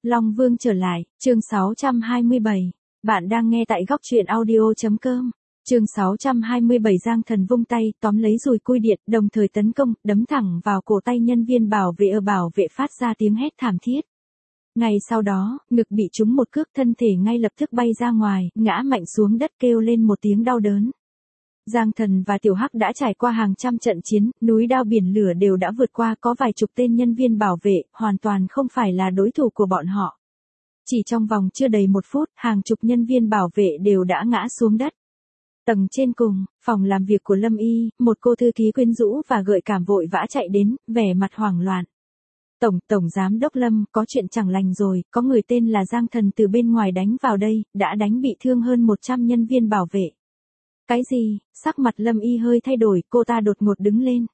Long Vương trở lại, chương 627. Bạn đang nghe tại góc truyện audio.com. Chương 627 Giang Thần vung tay, tóm lấy dùi cui điện, đồng thời tấn công, đấm thẳng vào cổ tay nhân viên bảo vệ phát ra tiếng hét thảm thiết. Ngay sau đó, ngực bị trúng một cước, thân thể ngay lập tức bay ra ngoài, ngã mạnh xuống đất kêu lên một tiếng đau đớn. Giang Thần và Tiểu Hắc đã trải qua hàng trăm trận chiến, núi đao biển lửa đều đã vượt qua, có vài chục tên nhân viên bảo vệ, hoàn toàn không phải là đối thủ của bọn họ. Chỉ trong vòng chưa đầy một phút, hàng chục nhân viên bảo vệ đều đã ngã xuống đất. Tầng trên cùng, phòng làm việc của Lâm Y, một cô thư ký quyến rũ và gợi cảm vội vã chạy đến, vẻ mặt hoảng loạn. Tổng giám đốc Lâm, có chuyện chẳng lành rồi, có người tên là Giang Thần từ bên ngoài đánh vào đây, đã đánh bị thương hơn 100 nhân viên bảo vệ. Cái gì? Sắc mặt Lâm Y hơi thay đổi, cô ta đột ngột đứng lên.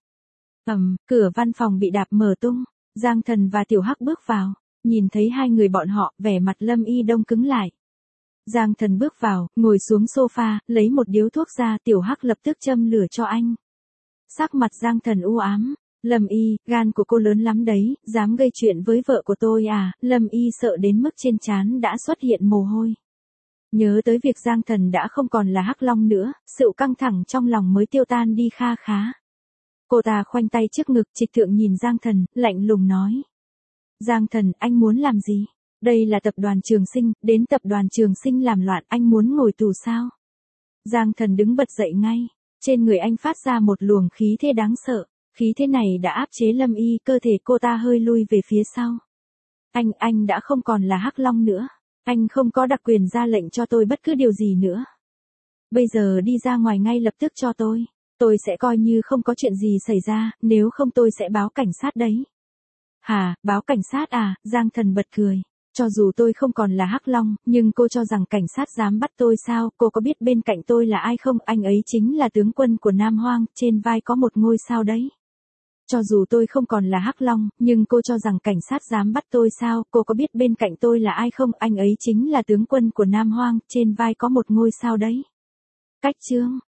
Cửa văn phòng bị đạp mở tung, Giang Thần và Tiểu Hắc bước vào, nhìn thấy hai người bọn họ, vẻ mặt Lâm Y đông cứng lại. Giang Thần bước vào, ngồi xuống sofa, lấy một điếu thuốc ra, Tiểu Hắc lập tức châm lửa cho anh. Sắc mặt Giang Thần u ám. Lâm Y, gan của cô lớn lắm đấy, dám gây chuyện với vợ của tôi à? Lâm Y sợ đến mức trên trán đã xuất hiện mồ hôi. Nhớ tới việc Giang Thần đã không còn là Hắc Long nữa, sự căng thẳng trong lòng mới tiêu tan đi kha khá. Cô ta khoanh tay trước ngực, trịch thượng nhìn Giang Thần, lạnh lùng nói. Giang Thần, anh muốn làm gì? Đây là tập đoàn Trường Sinh, đến tập đoàn Trường Sinh làm loạn, anh muốn ngồi tù sao? Giang Thần đứng bật dậy ngay, trên người anh phát ra một luồng khí thế đáng sợ, khí thế này đã áp chế Lâm Y, cơ thể cô ta hơi lui về phía sau. Anh đã không còn là Hắc Long nữa. Anh không có đặc quyền ra lệnh cho tôi bất cứ điều gì nữa. Bây giờ đi ra ngoài ngay lập tức cho tôi sẽ coi như không có chuyện gì xảy ra, nếu không tôi sẽ báo cảnh sát đấy. Hả, báo cảnh sát à? Giang Thần bật cười. Cho dù tôi không còn là Hắc Long, nhưng cô cho rằng cảnh sát dám bắt tôi sao? Cô có biết bên cạnh tôi là ai không? Anh ấy chính là tướng quân của Nam Hoang, trên vai có một ngôi sao đấy. Cho dù tôi không còn là Hắc Long, nhưng cô cho rằng cảnh sát dám bắt tôi sao? Cô có biết bên cạnh tôi là ai không? Anh ấy chính là tướng quân của Nam Hoang, trên vai có một ngôi sao đấy. Cách chương.